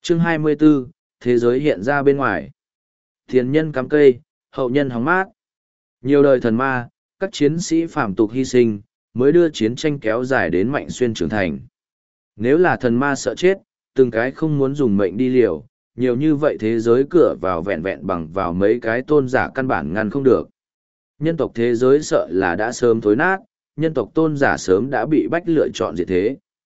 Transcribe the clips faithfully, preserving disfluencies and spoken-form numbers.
Chương hai mươi 24, thế giới hiện ra bên ngoài. Thiên nhân cắm cây, hậu nhân hóng mát. Nhiều đời thần ma, các chiến sĩ phàm tục hy sinh, mới đưa chiến tranh kéo dài đến Mạnh Xuyên trưởng thành. Nếu là thần ma sợ chết, từng cái không muốn dùng mệnh đi liều, nhiều như vậy thế giới cửa vào vẹn vẹn bằng vào mấy cái tôn giả căn bản ngăn không được. Nhân tộc thế giới sợ là đã sớm thối nát, nhân tộc tôn giả sớm đã bị bách lựa chọn diệt thế.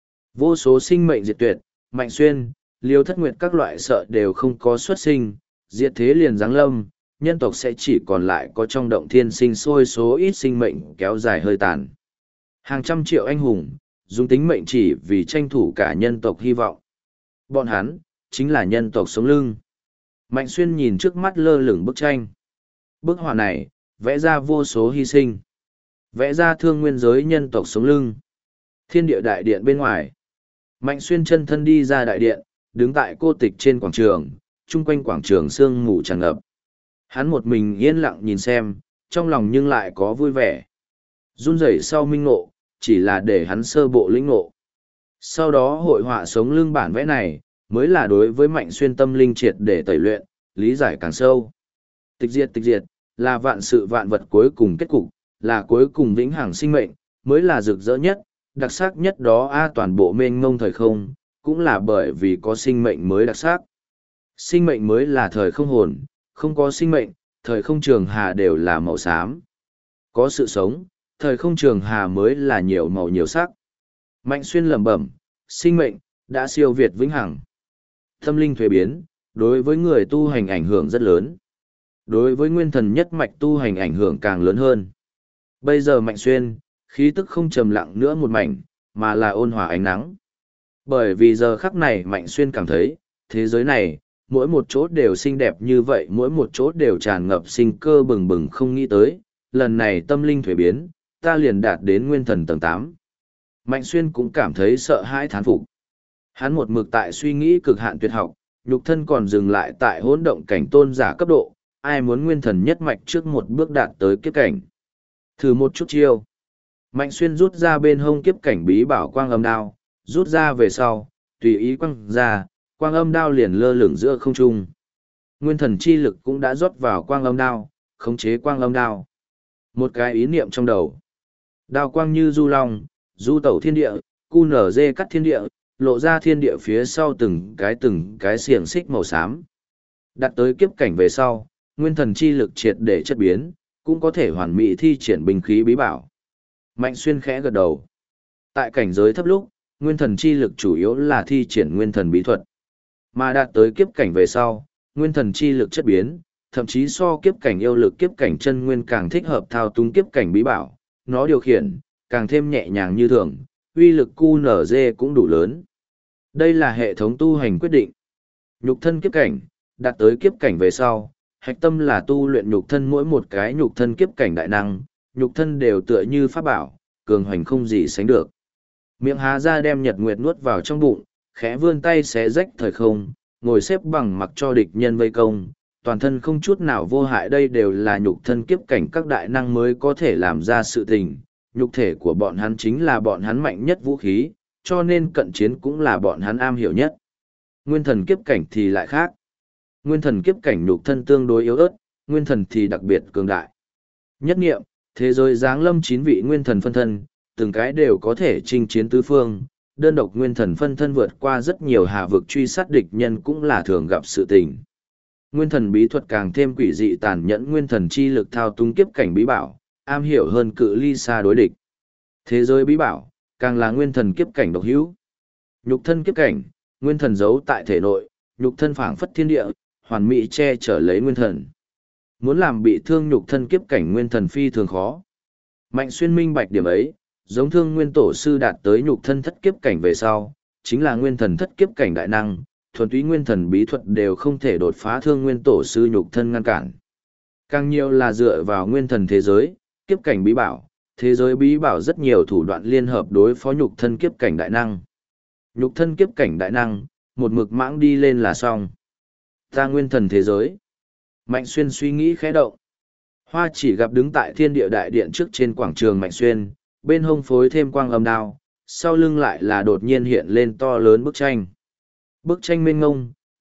Vô số sinh mệnh diệt tuyệt, Mạnh Xuyên, Liêu Thất Nguyệt các loại sợ đều không có xuất sinh, diệt thế liền giáng lâm, nhân tộc sẽ chỉ còn lại có trong động thiên sinh sôi số ít sinh mệnh kéo dài hơi tàn. Hàng trăm triệu anh hùng, dùng tính mệnh chỉ vì tranh thủ cả nhân tộc hy vọng. Bọn hắn, chính là nhân tộc sống lưng. Mạnh Xuyên nhìn trước mắt lơ lửng bức tranh. Bức họa này, vẽ ra vô số hy sinh. Vẽ ra thương nguyên giới nhân tộc sống lưng. Thiên địa đại điện bên ngoài. Mạnh Xuyên chân thân đi ra đại điện, đứng tại cô tịch trên quảng trường, chung quanh quảng trường sương mù tràn ngập. Hắn một mình yên lặng nhìn xem, trong lòng nhưng lại có vui vẻ. Run rẩy sau minh ngộ, chỉ là để hắn sơ bộ lĩnh ngộ. Sau đó hội họa sống lưng bản vẽ này, mới là đối với Mạnh Xuyên tâm linh triệt để tẩy luyện, lý giải càng sâu. Tịch diệt tịch diệt, là vạn sự vạn vật cuối cùng kết cục, là cuối cùng vĩnh hằng sinh mệnh, mới là rực rỡ nhất, đặc sắc nhất đó a toàn bộ mênh mông thời không, cũng là bởi vì có sinh mệnh mới đặc sắc. Sinh mệnh mới là thời không hồn, không có sinh mệnh, thời không trường hà đều là màu xám. Có sự sống, thời không trường hà mới là nhiều màu nhiều sắc. Mạnh Xuyên lẩm bẩm, sinh mệnh, đã siêu việt vĩnh hằng. Tâm linh thuế biến, đối với người tu hành ảnh hưởng rất lớn. Đối với nguyên thần nhất mạch tu hành ảnh hưởng càng lớn hơn. Bây giờ Mạnh Xuyên, khí tức không trầm lặng nữa một mảnh, mà là ôn hòa ánh nắng. Bởi vì giờ khắc này Mạnh Xuyên cảm thấy, thế giới này, mỗi một chỗ đều xinh đẹp như vậy, mỗi một chỗ đều tràn ngập sinh cơ bừng bừng không nghĩ tới, lần này tâm linh thuế biến, ta liền đạt đến nguyên thần tầng tám. Mạnh Xuyên cũng cảm thấy sợ hãi thán phục. Hắn một mực tại suy nghĩ cực hạn tuyệt học, nhục thân còn dừng lại tại hỗn động cảnh tôn giả cấp độ, ai muốn nguyên thần nhất mạch trước một bước đạt tới kiếp cảnh. Thử một chút chiêu. Mạnh Xuyên rút ra bên hông kiếp cảnh bí bảo quang âm đao, rút ra về sau, tùy ý quăng ra, quang âm đao liền lơ lửng giữa không trung. Nguyên thần chi lực cũng đã rót vào quang âm đao, khống chế quang âm đao. Một cái ý niệm trong đầu. Đao quang như du long, du tẩu thiên địa, cu nở dê cắt thiên địa, lộ ra thiên địa phía sau từng cái từng cái xiềng xích màu xám. Đặt tới kiếp cảnh về sau, nguyên thần chi lực triệt để chất biến, cũng có thể hoàn mỹ thi triển binh khí bí bảo. Mạnh Xuyên khẽ gật đầu. Tại cảnh giới thấp lúc, nguyên thần chi lực chủ yếu là thi triển nguyên thần bí thuật. Mà đạt tới kiếp cảnh về sau, nguyên thần chi lực chất biến, thậm chí so kiếp cảnh yêu lực kiếp cảnh chân nguyên càng thích hợp thao túng kiếp cảnh bí bảo, nó điều khiển, càng thêm nhẹ nhàng như thường, uy lực Q N G cũng đủ lớn. Đây là hệ thống tu hành quyết định. Nhục thân kiếp cảnh, đạt tới kiếp cảnh về sau, hạch tâm là tu luyện nhục thân mỗi một cái nhục thân kiếp cảnh đại năng, nhục thân đều tựa như pháp bảo, cường hoành không gì sánh được. Miệng há ra đem nhật nguyệt nuốt vào trong bụng, khẽ vươn tay xé rách thời không, ngồi xếp bằng mặc cho địch nhân vây công, toàn thân không chút nào vô hại, đây đều là nhục thân kiếp cảnh các đại năng mới có thể làm ra sự tình, nhục thể của bọn hắn chính là bọn hắn mạnh nhất vũ khí, cho nên cận chiến cũng là bọn hắn am hiểu nhất. Nguyên thần kiếp cảnh thì lại khác. Nguyên thần kiếp cảnh nhục thân tương đối yếu ớt, nguyên thần thì đặc biệt cường đại. Nhất nghiệm, thế giới giáng lâm chín vị nguyên thần phân thân, từng cái đều có thể chinh chiến tứ phương, đơn độc nguyên thần phân thân vượt qua rất nhiều hà vực truy sát địch nhân cũng là thường gặp sự tình. Nguyên thần bí thuật càng thêm quỷ dị tàn nhẫn, nguyên thần chi lực thao túng kiếp cảnh bí bảo, am hiểu hơn cự ly xa đối địch. Thế giới bí bảo, càng là nguyên thần kiếp cảnh độc hữu. Nhục thân kiếp cảnh, nguyên thần giấu tại thể nội, nhục thân phảng phất thiên địa, hoàn mỹ che chở lấy nguyên thần. Muốn làm bị thương nhục thân kiếp cảnh nguyên thần phi thường khó. Mạnh Xuyên minh bạch điểm ấy, giống Thương Nguyên tổ sư đạt tới nhục thân thất kiếp cảnh về sau, chính là nguyên thần thất kiếp cảnh đại năng, thuần túy nguyên thần bí thuật đều không thể đột phá Thương Nguyên tổ sư nhục thân ngăn cản. Càng nhiều là dựa vào nguyên thần thế giới, kiếp cảnh bí bảo, thế giới bí bảo rất nhiều thủ đoạn liên hợp đối phó nhục thân kiếp cảnh đại năng. Nhục thân kiếp cảnh đại năng, một mực mãng đi lên là xong. Ta nguyên thần thế giới. Mạnh Xuyên suy nghĩ khẽ động. Hoa chỉ gặp đứng tại thiên địa đại điện trước trên quảng trường Mạnh Xuyên, bên hông phối thêm quang âm đao, sau lưng lại là đột nhiên hiện lên to lớn bức tranh. Bức tranh mênh ngông,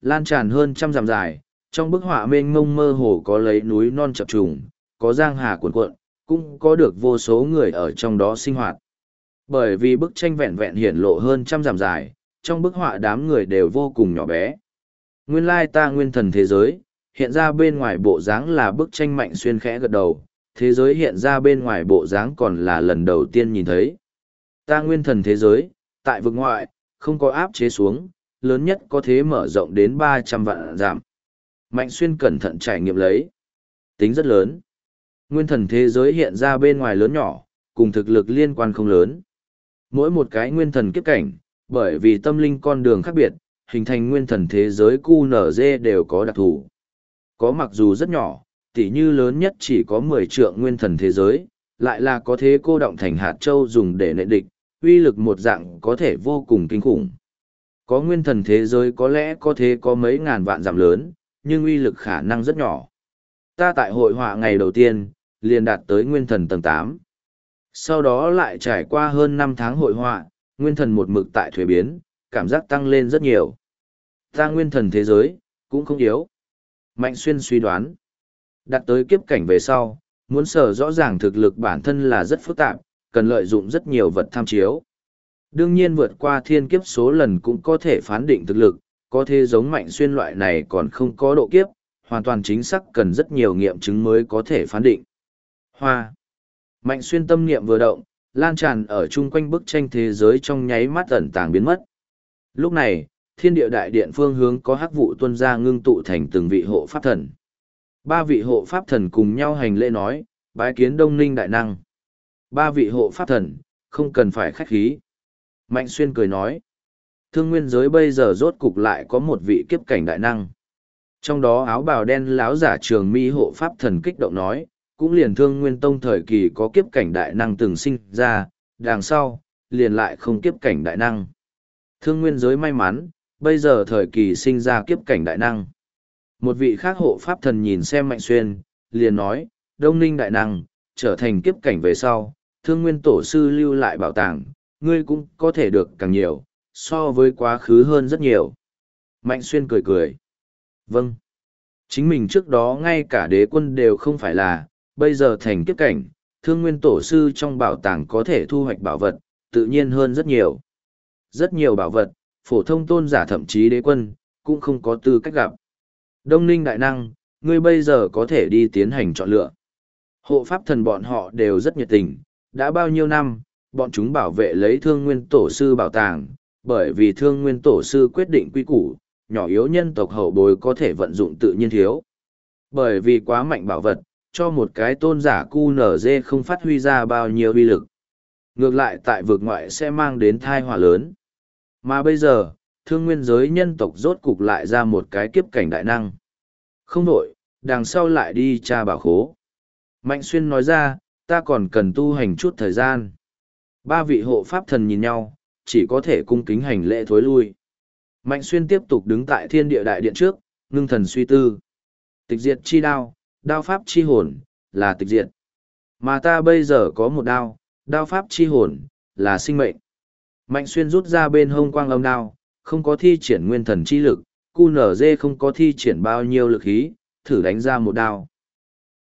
lan tràn hơn trăm dặm dài, trong bức họa mênh mông mơ hồ có lấy núi non chập trùng, có giang hà cuồn cuộn, cũng có được vô số người ở trong đó sinh hoạt. Bởi vì bức tranh vẹn vẹn hiển lộ hơn trăm dặm dài, trong bức họa đám người đều vô cùng nhỏ bé. Nguyên lai ta nguyên thần thế giới, hiện ra bên ngoài bộ dáng là bức tranh Mạnh Xuyên khẽ gật đầu, thế giới hiện ra bên ngoài bộ dáng còn là lần đầu tiên nhìn thấy. Ta nguyên thần thế giới, tại vực ngoại, không có áp chế xuống, lớn nhất có thể mở rộng đến ba trăm vạn giảm. Mạnh Xuyên cẩn thận trải nghiệm lấy. Tính rất lớn. Nguyên thần thế giới hiện ra bên ngoài lớn nhỏ, cùng thực lực liên quan không lớn. Mỗi một cái nguyên thần kiếp cảnh, bởi vì tâm linh con đường khác biệt, hình thành nguyên thần thế giới quy en giê đều có đặc thù. Có mặc dù rất nhỏ, tỉ như lớn nhất chỉ có mười trượng nguyên thần thế giới, lại là có thế cô động thành hạt châu dùng để nệ địch, uy lực một dạng có thể vô cùng kinh khủng. Có nguyên thần thế giới có lẽ có thế có mấy ngàn vạn giảm lớn, nhưng uy lực khả năng rất nhỏ. Ta tại hội họa ngày đầu tiên, liền đạt tới nguyên thần tầng tám. Sau đó lại trải qua hơn năm tháng hội họa, nguyên thần một mực tại thuế biến, cảm giác tăng lên rất nhiều. Ta nguyên thần thế giới, cũng không yếu. Mạnh Xuyên suy đoán. Đạt tới kiếp cảnh về sau, muốn sở rõ ràng thực lực bản thân là rất phức tạp, cần lợi dụng rất nhiều vật tham chiếu. Đương nhiên vượt qua thiên kiếp số lần cũng có thể phán định thực lực, có thể giống Mạnh Xuyên loại này còn không có độ kiếp, hoàn toàn chính xác cần rất nhiều nghiệm chứng mới có thể phán định. Hoa. Mạnh Xuyên tâm niệm vừa động, lan tràn ở chung quanh bức tranh thế giới trong nháy mắt ẩn tàng biến mất. Lúc này, thiên địa đại điện phương hướng có hắc vụ tuân ra ngưng tụ thành từng vị hộ pháp thần. Ba vị hộ pháp thần cùng nhau hành lễ nói, bái kiến Đông Ninh đại năng. Ba vị hộ pháp thần, không cần phải khách khí. Mạnh Xuyên cười nói, thương nguyên giới bây giờ rốt cục lại có một vị kiếp cảnh đại năng. Trong đó áo bào đen láo giả trường mi hộ pháp thần kích động nói, cũng liền thương nguyên tông thời kỳ có kiếp cảnh đại năng từng sinh ra, đằng sau, liền lại không kiếp cảnh đại năng. Thương nguyên giới may mắn, bây giờ thời kỳ sinh ra kiếp cảnh đại năng. Một vị khác hộ pháp thần nhìn xem Mạnh Xuyên, liền nói, Đông Ninh đại năng, trở thành kiếp cảnh về sau, thương nguyên tổ sư lưu lại bảo tàng, ngươi cũng có thể được càng nhiều, so với quá khứ hơn rất nhiều. Mạnh Xuyên cười cười. Vâng. Chính mình trước đó ngay cả đế quân đều không phải là, bây giờ thành kiếp cảnh, thương nguyên tổ sư trong bảo tàng có thể thu hoạch bảo vật, tự nhiên hơn rất nhiều. Rất nhiều bảo vật, phổ thông tôn giả thậm chí đế quân, cũng không có tư cách gặp. Đông Ninh đại năng, ngươi bây giờ có thể đi tiến hành chọn lựa. Hộ pháp thần bọn họ đều rất nhiệt tình, đã bao nhiêu năm, bọn chúng bảo vệ lấy thương nguyên tổ sư bảo tàng, bởi vì thương nguyên tổ sư quyết định quy củ, nhỏ yếu nhân tộc hậu bối có thể vận dụng tự nhiên thiếu. Bởi vì quá mạnh bảo vật, cho một cái tôn giả quy en giê không phát huy ra bao nhiêu uy lực. Ngược lại tại vực ngoại sẽ mang đến thai họa lớn. Mà bây giờ, thương nguyên giới nhân tộc rốt cục lại ra một cái kiếp cảnh đại năng. Không nổi, đằng sau lại đi tra bảo khố. Mạnh Xuyên nói ra, ta còn cần tu hành chút thời gian. Ba vị hộ pháp thần nhìn nhau, chỉ có thể cung kính hành lễ thối lui. Mạnh Xuyên tiếp tục đứng tại thiên địa đại điện trước, ngưng thần suy tư. Tịch diệt chi đao, đao pháp chi hồn, là tịch diệt. Mà ta bây giờ có một đao, đao pháp chi hồn, là sinh mệnh. Mạnh Xuyên rút ra bên hông quang âm đao, không có thi triển nguyên thần chi lực, quy en giê không có thi triển bao nhiêu lực khí, thử đánh ra một đao.